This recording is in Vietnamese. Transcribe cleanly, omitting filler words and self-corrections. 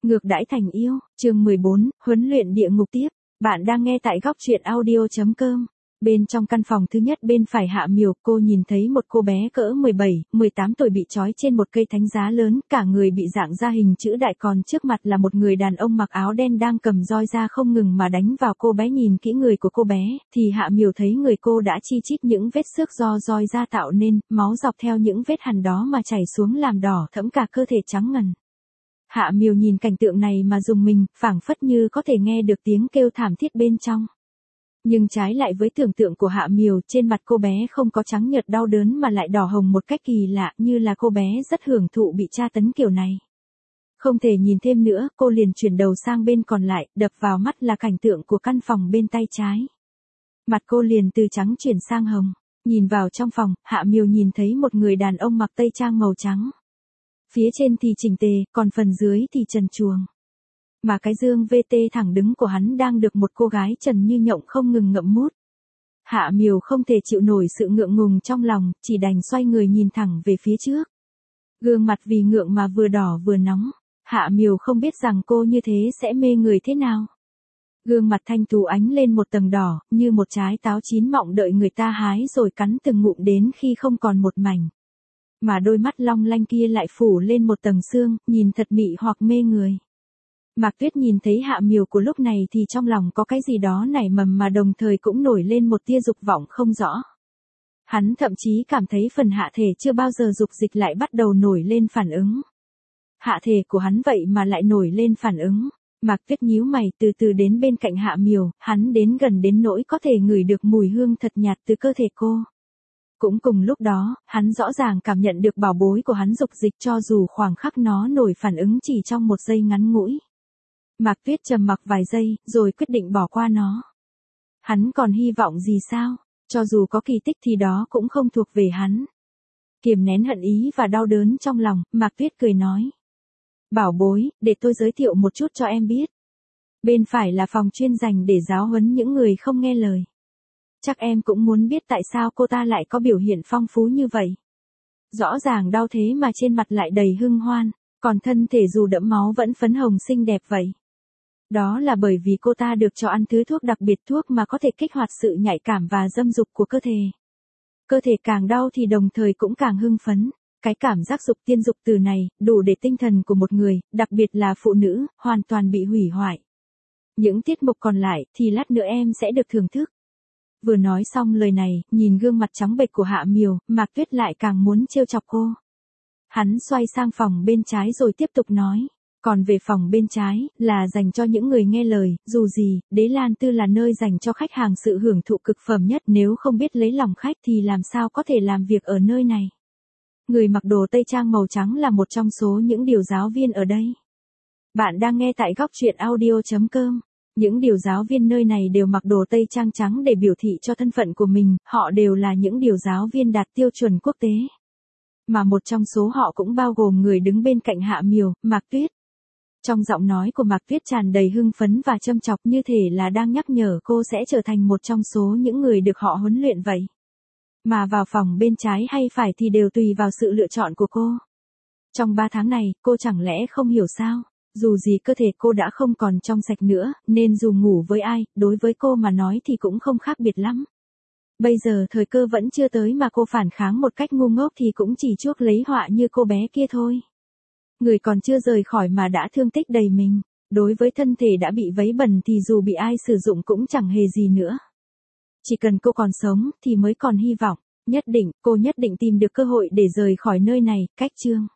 Ngược đãi thành yêu, chương 14, huấn luyện địa ngục tiếp. Bạn đang nghe tại góc truyện audio.com. Bên trong căn phòng thứ nhất bên phải Hạ Miều, cô nhìn thấy một cô bé cỡ 17, 18 tuổi bị trói trên một cây thánh giá lớn, cả người bị dạng ra hình chữ đại, còn trước mặt là một người đàn ông mặc áo đen đang cầm roi ra không ngừng mà đánh vào cô bé. Nhìn kỹ người của cô bé, thì Hạ Miều thấy người cô đã chi chít những vết xước do roi ra tạo nên, máu dọc theo những vết hằn đó mà chảy xuống làm đỏ thẫm cả cơ thể trắng ngần. Hạ Miều nhìn cảnh tượng này mà rùng mình, phảng phất như có thể nghe được tiếng kêu thảm thiết bên trong. Nhưng trái lại với tưởng tượng của Hạ Miều, trên mặt cô bé không có trắng nhợt đau đớn mà lại đỏ hồng một cách kỳ lạ, như là cô bé rất hưởng thụ bị tra tấn kiểu này. Không thể nhìn thêm nữa, cô liền chuyển đầu sang bên còn lại, đập vào mắt là cảnh tượng của căn phòng bên tay trái. Mặt cô liền từ trắng chuyển sang hồng. Nhìn vào trong phòng, Hạ Miều nhìn thấy một người đàn ông mặc tây trang màu trắng. Phía trên thì chỉnh tề, còn phần dưới thì trần truồng. Mà cái dương VT thẳng đứng của hắn đang được một cô gái trần như nhộng không ngừng ngậm mút. Hạ Miều không thể chịu nổi sự ngượng ngùng trong lòng, chỉ đành xoay người nhìn thẳng về phía trước. Gương mặt vì ngượng mà vừa đỏ vừa nóng. Hạ Miều không biết rằng cô như thế sẽ mê người thế nào. Gương mặt thanh tú ánh lên một tầng đỏ, như một trái táo chín mọng đợi người ta hái rồi cắn từng ngụm đến khi không còn một mảnh. Mà đôi mắt long lanh kia lại phủ lên một tầng sương, nhìn thật mị hoặc mê người. Mạc Tuyết nhìn thấy Hạ Miều của lúc này thì trong lòng có cái gì đó nảy mầm mà đồng thời cũng nổi lên một tia dục vọng không rõ. Hắn thậm chí cảm thấy phần hạ thể chưa bao giờ dục dịch lại bắt đầu nổi lên phản ứng. Hạ thể của hắn vậy mà lại nổi lên phản ứng. Mạc Tuyết nhíu mày từ từ đến bên cạnh Hạ Miều, hắn đến gần đến nỗi có thể ngửi được mùi hương thật nhạt từ cơ thể cô. Cũng cùng lúc đó, hắn rõ ràng cảm nhận được bảo bối của hắn dục dịch cho dù khoảng khắc nó nổi phản ứng chỉ trong một giây ngắn ngủi. Mạc Tuyết trầm mặc vài giây, rồi quyết định bỏ qua nó. Hắn còn hy vọng gì sao? Cho dù có kỳ tích thì đó cũng không thuộc về hắn. Kiềm nén hận ý và đau đớn trong lòng, Mạc Tuyết cười nói. Bảo bối, để tôi giới thiệu một chút cho em biết. Bên phải là phòng chuyên dành để giáo huấn những người không nghe lời. Chắc em cũng muốn biết tại sao cô ta lại có biểu hiện phong phú như vậy. Rõ ràng đau thế mà trên mặt lại đầy hưng hoan, còn thân thể dù đẫm máu vẫn phấn hồng xinh đẹp vậy. Đó là bởi vì cô ta được cho ăn thứ thuốc đặc biệt, thuốc mà có thể kích hoạt sự nhạy cảm và dâm dục của cơ thể. Cơ thể càng đau thì đồng thời cũng càng hưng phấn. Cái cảm giác dục tiên dục từ này, đủ để tinh thần của một người, đặc biệt là phụ nữ, hoàn toàn bị hủy hoại. Những tiết mục còn lại thì lát nữa em sẽ được thưởng thức. Vừa nói xong lời này, nhìn gương mặt trắng bệch của Hạ Miều, Mạc Tuyết lại càng muốn trêu chọc cô. Hắn xoay sang phòng bên trái rồi tiếp tục nói. Còn về phòng bên trái, là dành cho những người nghe lời, dù gì, Đế Lan Tư là nơi dành cho khách hàng sự hưởng thụ cực phẩm nhất, nếu không biết lấy lòng khách thì làm sao có thể làm việc ở nơi này. Người mặc đồ tây trang màu trắng là một trong số những điều giáo viên ở đây. Bạn đang nghe tại góc truyện audio.com. Những điều giáo viên nơi này đều mặc đồ tây trang trắng để biểu thị cho thân phận của mình, họ đều là những điều giáo viên đạt tiêu chuẩn quốc tế. Mà một trong số họ cũng bao gồm người đứng bên cạnh Hạ Miều, Mạc Tuyết. Trong giọng nói của Mạc Tuyết tràn đầy hưng phấn và châm chọc, như thể là đang nhắc nhở cô sẽ trở thành một trong số những người được họ huấn luyện vậy. Mà vào phòng bên trái hay phải thì đều tùy vào sự lựa chọn của cô. Trong 3 tháng này, cô chẳng lẽ không hiểu sao? Dù gì cơ thể cô đã không còn trong sạch nữa, nên dù ngủ với ai, đối với cô mà nói thì cũng không khác biệt lắm. Bây giờ thời cơ vẫn chưa tới mà cô phản kháng một cách ngu ngốc thì cũng chỉ chuốc lấy họa như cô bé kia thôi. Người còn chưa rời khỏi mà đã thương tích đầy mình. Đối với thân thể đã bị vấy bẩn thì dù bị ai sử dụng cũng chẳng hề gì nữa. Chỉ cần cô còn sống thì mới còn hy vọng. Nhất định, cô nhất định tìm được cơ hội để rời khỏi nơi này. Cách chương